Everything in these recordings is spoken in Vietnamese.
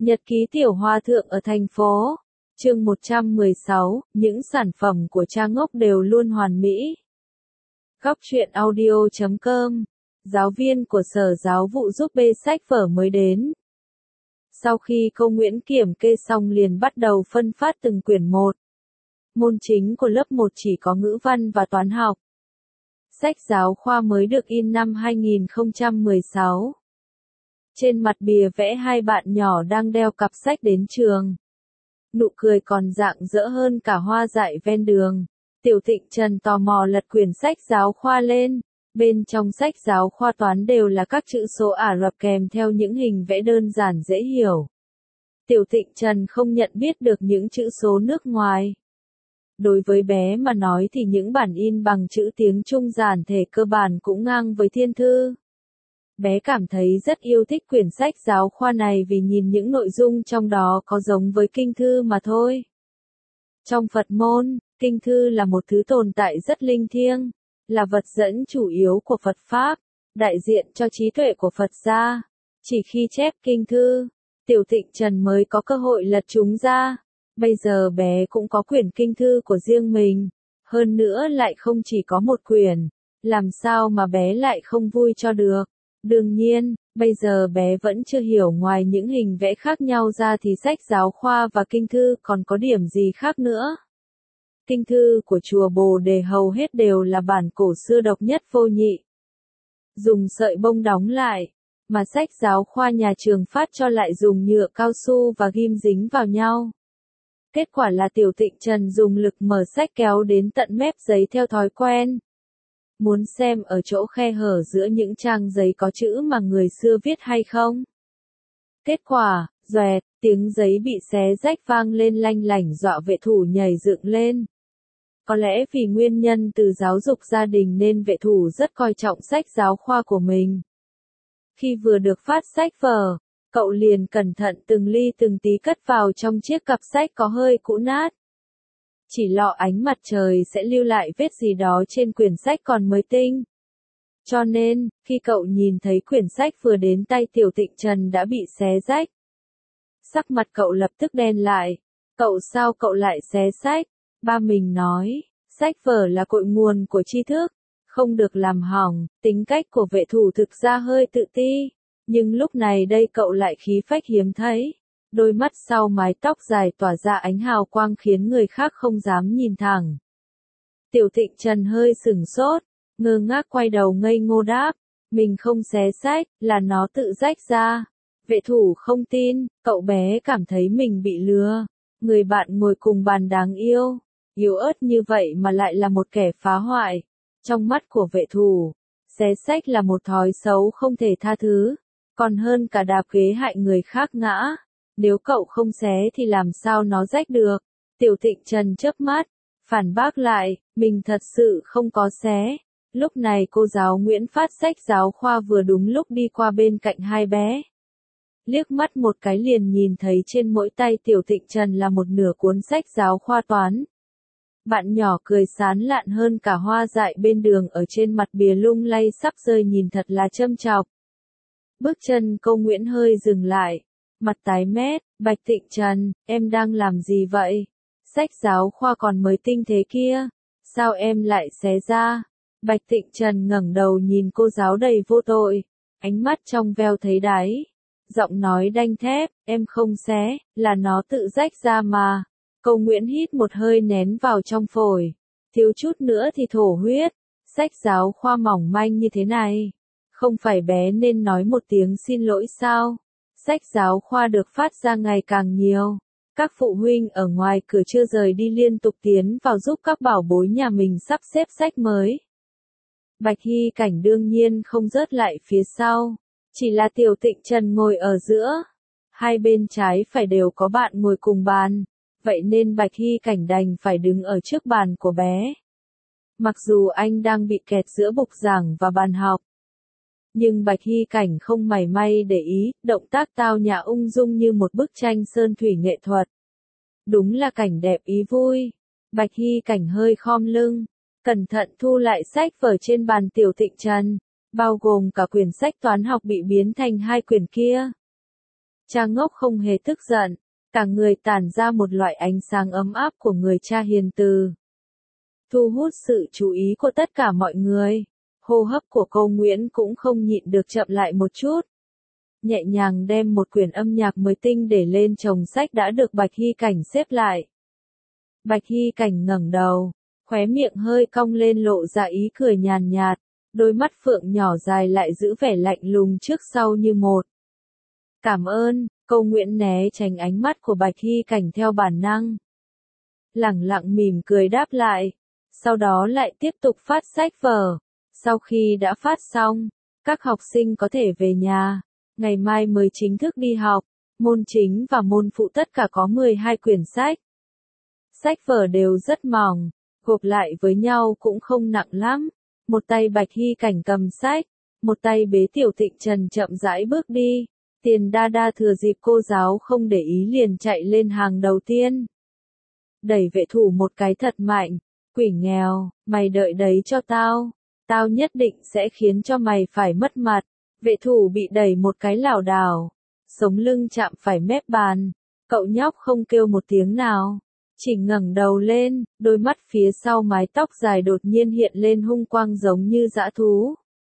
Nhật ký tiểu hòa thượng ở thành phố. Chương 116, những sản phẩm của cha ngốc đều luôn hoàn mỹ. Góc truyện audio.com. Giáo viên của Sở Giáo vụ giúp bê sách vở mới đến. Sau khi cô Nguyễn kiểm kê xong liền bắt đầu phân phát từng quyển một. Môn chính của lớp 1 chỉ có ngữ văn và toán học. Sách giáo khoa mới được in năm 2016. Trên mặt bìa vẽ hai bạn nhỏ đang đeo cặp sách đến trường. Nụ cười còn rạng rỡ hơn cả hoa dại ven đường. Tiểu Thịnh Trần tò mò lật quyển sách giáo khoa lên. Bên trong sách giáo khoa toán đều là các chữ số Ả Rập kèm theo những hình vẽ đơn giản dễ hiểu. Tiểu Thịnh Trần không nhận biết được những chữ số nước ngoài. Đối với bé mà nói thì những bản in bằng chữ tiếng Trung giản thể cơ bản cũng ngang với thiên thư. Bé cảm thấy rất yêu thích quyển sách giáo khoa này vì nhìn những nội dung trong đó có giống với kinh thư mà thôi. Trong Phật môn, kinh thư là một thứ tồn tại rất linh thiêng, là vật dẫn chủ yếu của Phật Pháp, đại diện cho trí tuệ của Phật gia. Chỉ khi chép kinh thư, Tiểu Thịnh Trần mới có cơ hội lật chúng ra. Bây giờ bé cũng có quyển kinh thư của riêng mình, hơn nữa lại không chỉ có một quyển, làm sao mà bé lại không vui cho được. Đương nhiên, bây giờ bé vẫn chưa hiểu ngoài những hình vẽ khác nhau ra thì sách giáo khoa và kinh thư còn có điểm gì khác nữa. Kinh thư của chùa Bồ Đề hầu hết đều là bản cổ xưa độc nhất vô nhị, dùng sợi bông đóng lại, mà sách giáo khoa nhà trường phát cho lại dùng nhựa cao su và ghim dính vào nhau. Kết quả là Tiểu Thịnh Trần dùng lực mở sách kéo đến tận mép giấy theo thói quen. Muốn xem ở chỗ khe hở giữa những trang giấy có chữ mà người xưa viết hay không? Kết quả, doẹt, tiếng giấy bị xé rách vang lên lanh lảnh dọa vệ thủ nhảy dựng lên. Có lẽ vì nguyên nhân từ giáo dục gia đình nên vệ thủ rất coi trọng sách giáo khoa của mình. Khi vừa được phát sách vở, cậu liền cẩn thận từng ly từng tí cất vào trong chiếc cặp sách có hơi cũ nát. Chỉ lọ ánh mặt trời sẽ lưu lại vết gì đó trên quyển sách còn mới tinh. Cho nên, khi cậu nhìn thấy quyển sách vừa đến tay Tiểu Thịnh Trần đã bị xé rách, sắc mặt cậu lập tức đen lại. Sao cậu lại xé sách? Ba mình nói, sách vở là cội nguồn của tri thức, không được làm hỏng. Tính cách của vệ thủ thực ra hơi tự ti, nhưng lúc này đây cậu lại khí phách hiếm thấy. Đôi mắt sau mái tóc dài tỏa ra ánh hào quang khiến người khác không dám nhìn thẳng. Tiểu Thịnh Trần hơi sửng sốt, ngơ ngác quay đầu ngây ngô đáp, mình không xé sách, là nó tự rách ra. Vệ thủ không tin, cậu bé cảm thấy mình bị lừa. Người bạn ngồi cùng bàn đáng yêu, yếu ớt như vậy mà lại là một kẻ phá hoại. Trong mắt của vệ thủ, xé sách là một thói xấu không thể tha thứ, còn hơn cả đạp ghế hại người khác ngã. Nếu cậu không xé thì làm sao nó rách được? Tiểu Thịnh Trần chớp mắt, phản bác lại, mình thật sự không có xé. Lúc này cô giáo Nguyễn phát sách giáo khoa vừa đúng lúc đi qua bên cạnh hai bé. Liếc mắt một cái liền nhìn thấy trên mỗi tay Tiểu Thịnh Trần là một nửa cuốn sách giáo khoa toán. Bạn nhỏ cười sán lạn hơn cả hoa dại bên đường ở trên mặt bìa lung lay sắp rơi nhìn thật là châm chọc. Bước chân cô Nguyễn hơi dừng lại. Mặt tái mét, Bạch Thịnh Trần, em đang làm gì vậy? Sách giáo khoa còn mới tinh thế kia, sao em lại xé ra? Bạch Thịnh Trần ngẩng đầu nhìn cô giáo đầy vô tội, ánh mắt trong veo thấy đáy, giọng nói đanh thép, em không xé, là nó tự rách ra mà. Cô Nguyễn hít một hơi nén vào trong phổi, thiếu chút nữa thì thổ huyết, sách giáo khoa mỏng manh như thế này, không phải bé nên nói một tiếng xin lỗi sao? Sách giáo khoa được phát ra ngày càng nhiều. Các phụ huynh ở ngoài cửa chưa rời đi liên tục tiến vào giúp các bảo bối nhà mình sắp xếp sách mới. Bạch Hy Cảnh đương nhiên không rớt lại phía sau. Chỉ là Tiểu Thịnh Trần ngồi ở giữa. Hai bên trái phải đều có bạn ngồi cùng bàn. Vậy nên Bạch Hy Cảnh đành phải đứng ở trước bàn của bé. Mặc dù anh đang bị kẹt giữa bục giảng và bàn học, nhưng Bạch Hy Cảnh không mảy may để ý, động tác tao nhã ung dung như một bức tranh sơn thủy nghệ thuật. Đúng là cảnh đẹp ý vui. Bạch Hy Cảnh hơi khom lưng, cẩn thận thu lại sách vở trên bàn Tiểu Thịnh Trần, bao gồm cả quyển sách toán học bị biến thành hai quyển kia. Cha ngốc không hề tức giận, cả người tản ra một loại ánh sáng ấm áp của người cha hiền từ. Thu hút sự chú ý của tất cả mọi người, hô hấp của cô Nguyễn cũng không nhịn được chậm lại một chút. Nhẹ nhàng đem một quyển âm nhạc mới tinh để lên chồng sách đã được Bạch Hy Cảnh xếp lại. Bạch Hy Cảnh ngẩng đầu, khóe miệng hơi cong lên lộ ra ý cười nhàn nhạt, đôi mắt phượng nhỏ dài lại giữ vẻ lạnh lùng trước sau như một. Cảm ơn, cô Nguyễn né tránh ánh mắt của Bạch Hy Cảnh theo bản năng. Lẳng lặng mỉm cười đáp lại, sau đó lại tiếp tục phát sách vở. Sau khi đã phát xong, các học sinh có thể về nhà, ngày mai mới chính thức đi học, môn chính và môn phụ tất cả có 12 quyển sách. Sách vở đều rất mỏng, gộp lại với nhau cũng không nặng lắm, một tay Bạch Hy Cảnh cầm sách, một tay bế Tiểu Tịnh Trần chậm rãi bước đi. Tiền Đa Đa thừa dịp cô giáo không để ý liền chạy lên hàng đầu tiên. Đẩy vệ thủ một cái thật mạnh, quỷ nghèo, mày đợi đấy cho tao, tao nhất định sẽ khiến cho mày phải mất mặt. Vệ thủ bị đẩy một cái lảo đảo, sống lưng chạm phải mép bàn, cậu nhóc không kêu một tiếng nào, chỉ ngẩng đầu lên, đôi mắt phía sau mái tóc dài đột nhiên hiện lên hung quang giống như dã thú.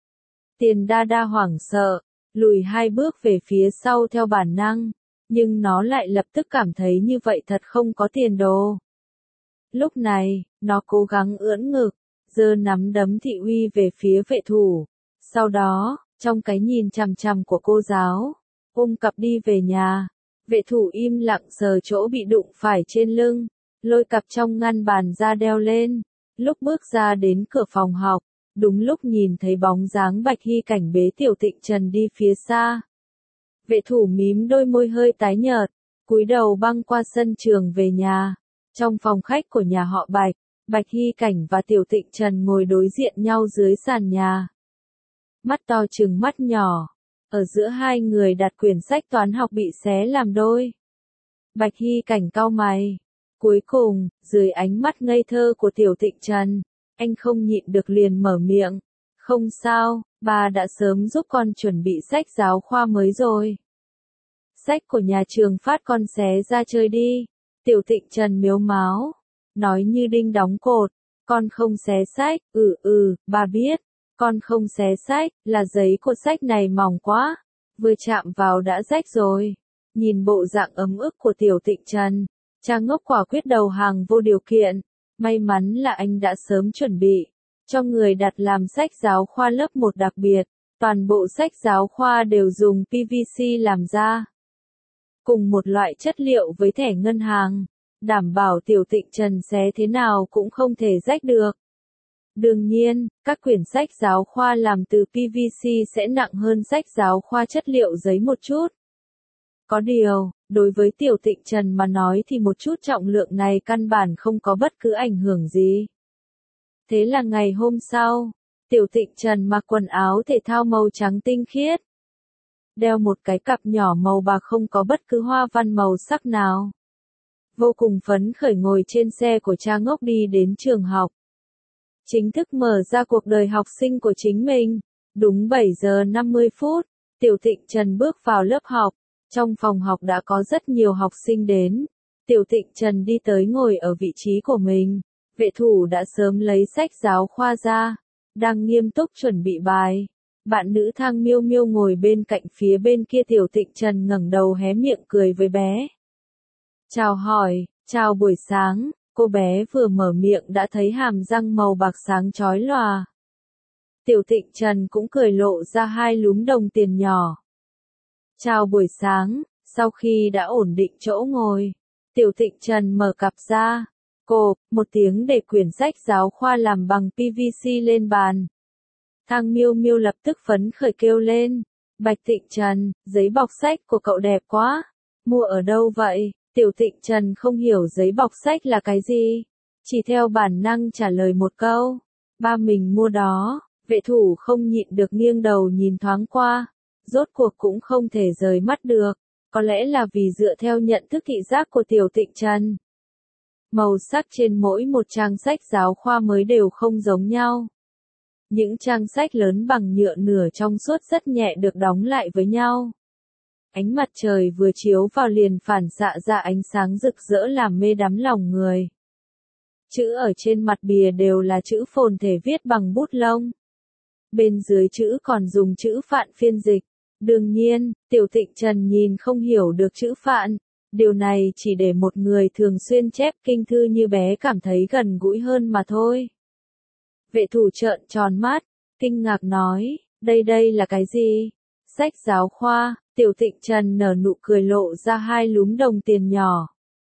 Tiền Đa Đa hoảng sợ, lùi 2 bước về phía sau theo bản năng, nhưng nó lại lập tức cảm thấy như vậy thật không có tiền đồ. Lúc này, nó cố gắng ưỡn ngực, giơ nắm đấm thị uy về phía vệ thủ, sau đó, trong cái nhìn chằm chằm của cô giáo, ôm cặp đi về nhà. Vệ thủ im lặng sờ chỗ bị đụng phải trên lưng, lôi cặp trong ngăn bàn ra đeo lên. Lúc bước ra đến cửa phòng học, đúng lúc nhìn thấy bóng dáng Bạch Hy Cảnh bế Tiểu Tịnh Trần đi phía xa. Vệ thủ mím đôi môi hơi tái nhợt, cúi đầu băng qua sân trường về nhà. Trong phòng khách của nhà họ Bạch, Bạch Hy Cảnh và Tiểu Tịnh Trần ngồi đối diện nhau dưới sàn nhà. Mắt to trừng mắt nhỏ, ở giữa hai người đặt quyển sách toán học bị xé làm đôi. Bạch Hy Cảnh cau mày. Cuối cùng, dưới ánh mắt ngây thơ của Tiểu Tịnh Trần, anh không nhịn được liền mở miệng. Không sao, bà đã sớm giúp con chuẩn bị sách giáo khoa mới rồi. Sách của nhà trường phát con xé ra chơi đi. Tiểu Tịnh Trần mếu máo, nói như đinh đóng cột. Con không xé sách, bà biết. Con không xé sách, là giấy của sách này mỏng quá. Vừa chạm vào đã rách rồi. Nhìn bộ dạng ấm ức của Tiểu Tịnh Trần, cha ngốc quả quyết đầu hàng vô điều kiện. May mắn là anh đã sớm chuẩn bị cho người đặt làm sách giáo khoa lớp 1 đặc biệt. Toàn bộ sách giáo khoa đều dùng PVC làm ra. Cùng một loại chất liệu với thẻ ngân hàng, đảm bảo Tiểu Tịnh Trần xé thế nào cũng không thể rách được. Đương nhiên, các quyển sách giáo khoa làm từ PVC sẽ nặng hơn sách giáo khoa chất liệu giấy một chút. Có điều, đối với Tiểu Tịnh Trần mà nói thì một chút trọng lượng này căn bản không có bất cứ ảnh hưởng gì. Thế là ngày hôm sau, Tiểu Tịnh Trần mặc quần áo thể thao màu trắng tinh khiết. Đeo một cái cặp nhỏ màu bạc không có bất cứ hoa văn màu sắc nào. Vô cùng phấn khởi ngồi trên xe của cha ngốc đi đến trường học. Chính thức mở ra cuộc đời học sinh của chính mình. Đúng 7 giờ 50 phút, Tiểu Tịnh Trần bước vào lớp học. Trong phòng học đã có rất nhiều học sinh đến. Tiểu Tịnh Trần đi tới ngồi ở vị trí của mình. Vệ thủ đã sớm lấy sách giáo khoa ra, đang nghiêm túc chuẩn bị bài. Bạn nữ Thang Miêu Miêu ngồi bên cạnh phía bên kia. Tiểu Tịnh Trần ngẩng đầu hé miệng cười với bé. Chào hỏi, chào buổi sáng. Cô bé vừa mở miệng đã thấy hàm răng màu bạc sáng chói lòa. Tiểu Tịnh Trần cũng cười lộ ra 2 lúm đồng tiền nhỏ. Chào buổi sáng, sau khi đã ổn định chỗ ngồi, Tiểu Tịnh Trần mở cặp ra. Cộp, một tiếng để quyển sách giáo khoa làm bằng PVC lên bàn. Thang Miêu Miêu lập tức phấn khởi kêu lên. Bạch Tịnh Trần, giấy bọc sách của cậu đẹp quá. Mua ở đâu vậy? Tiểu Tịnh Trần không hiểu giấy bọc sách là cái gì. Chỉ theo bản năng trả lời một câu. Ba mình mua đó. Vệ thủ không nhịn được nghiêng đầu nhìn thoáng qua. Rốt cuộc cũng không thể rời mắt được. Có lẽ là vì dựa theo nhận thức thị giác của Tiểu Tịnh Trần. Màu sắc trên mỗi một trang sách giáo khoa mới đều không giống nhau. Những trang sách lớn bằng nhựa nửa trong suốt rất nhẹ được đóng lại với nhau. Ánh mặt trời vừa chiếu vào liền phản xạ ra ánh sáng rực rỡ làm mê đắm lòng người. Chữ ở trên mặt bìa đều là chữ phồn thể viết bằng bút lông. Bên dưới chữ còn dùng chữ Phạn phiên dịch. Đương nhiên, Tiểu Tịnh Trần nhìn không hiểu được chữ Phạn. Điều này chỉ để một người thường xuyên chép kinh thư như bé cảm thấy gần gũi hơn mà thôi. Vệ thủ trợn tròn mắt, kinh ngạc nói, đây là cái gì? Sách giáo khoa. Tiểu Tịnh Trần nở nụ cười lộ ra 2 lúm đồng tiền nhỏ.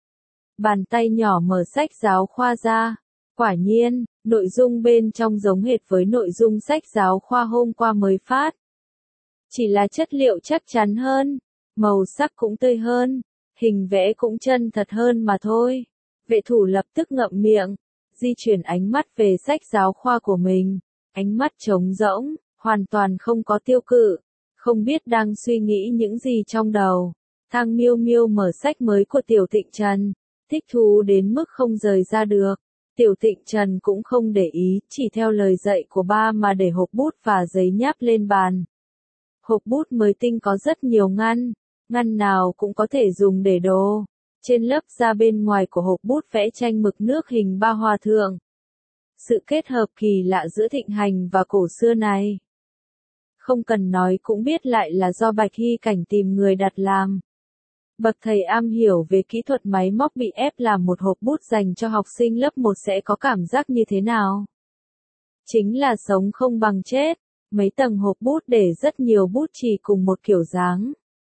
Bàn tay nhỏ mở sách giáo khoa ra. Quả nhiên, nội dung bên trong giống hệt với nội dung sách giáo khoa hôm qua mới phát. Chỉ là chất liệu chắc chắn hơn, màu sắc cũng tươi hơn, hình vẽ cũng chân thật hơn mà thôi. Vệ thủ lập tức ngậm miệng, di chuyển ánh mắt về sách giáo khoa của mình. Ánh mắt trống rỗng, hoàn toàn không có tiêu cự. Không biết đang suy nghĩ những gì trong đầu. Thang Miêu Miêu mở sách mới của Tiểu Tịnh Trần, thích thú đến mức không rời ra được. Tiểu Tịnh Trần cũng không để ý, chỉ theo lời dạy của ba mà để hộp bút và giấy nháp lên bàn. Hộp bút mới tinh có rất nhiều ngăn, ngăn nào cũng có thể dùng để đồ. Trên lớp da bên ngoài của hộp bút vẽ tranh mực nước hình 3 hòa thượng. Sự kết hợp kỳ lạ giữa thịnh hành và cổ xưa này. Không cần nói cũng biết lại là do Bạch Hy Cảnh tìm người đặt làm. Bậc thầy am hiểu về kỹ thuật máy móc bị ép làm một hộp bút dành cho học sinh lớp 1 sẽ có cảm giác như thế nào? Chính là sống không bằng chết. Mấy tầng hộp bút để rất nhiều bút chì cùng một kiểu dáng.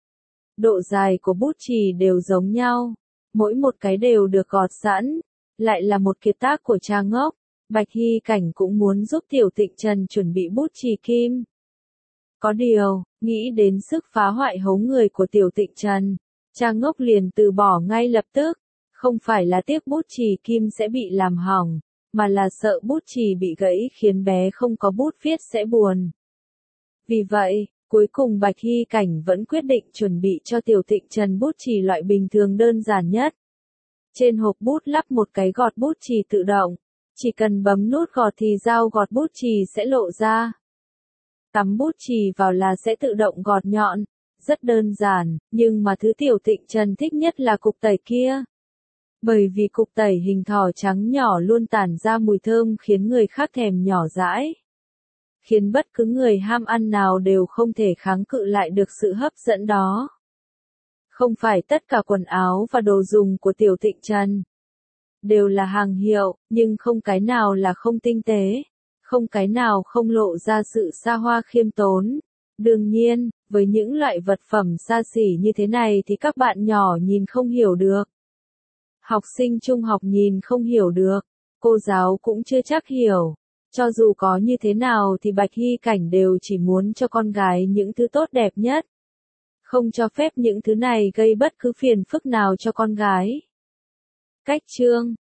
Độ dài của bút chì đều giống nhau. Mỗi một cái đều được gọt sẵn. Lại là một kiệt tác của Cha Ngốc. Bạch Hy Cảnh cũng muốn giúp Tiểu Tịnh Trần chuẩn bị bút chì kim. Có điều, nghĩ đến sức phá hoại hấu người của Tiểu Tịnh Trần, Cha Ngốc liền từ bỏ ngay lập tức. Không phải là tiếc bút chì kim sẽ bị làm hỏng, mà là sợ bút chì bị gãy khiến bé không có bút viết sẽ buồn. Vì vậy, cuối cùng Bạch Hy Cảnh vẫn quyết định chuẩn bị cho Tiểu Tịnh Trần bút chì loại bình thường đơn giản nhất. Trên hộp bút lắp một cái gọt bút chì tự động, chỉ cần bấm nút gọt thì dao gọt bút chì sẽ lộ ra. Cắm bút chì vào là sẽ tự động gọt nhọn, rất đơn giản, nhưng mà thứ Tiểu Tịnh Trần thích nhất là cục tẩy kia. Bởi vì cục tẩy hình thỏ trắng nhỏ luôn tản ra mùi thơm khiến người khác thèm nhỏ dãi. Khiến bất cứ người ham ăn nào đều không thể kháng cự lại được sự hấp dẫn đó. Không phải tất cả quần áo và đồ dùng của Tiểu Tịnh Trần đều là hàng hiệu, nhưng không cái nào là không tinh tế, không cái nào không lộ ra sự xa hoa khiêm tốn. Đương nhiên, với những loại vật phẩm xa xỉ như thế này thì các bạn nhỏ nhìn không hiểu được. Học sinh trung học nhìn không hiểu được, cô giáo cũng chưa chắc hiểu. Cho dù có như thế nào thì Bạch Hy Cảnh đều chỉ muốn cho con gái những thứ tốt đẹp nhất. Không cho phép những thứ này gây bất cứ phiền phức nào cho con gái. Cách chương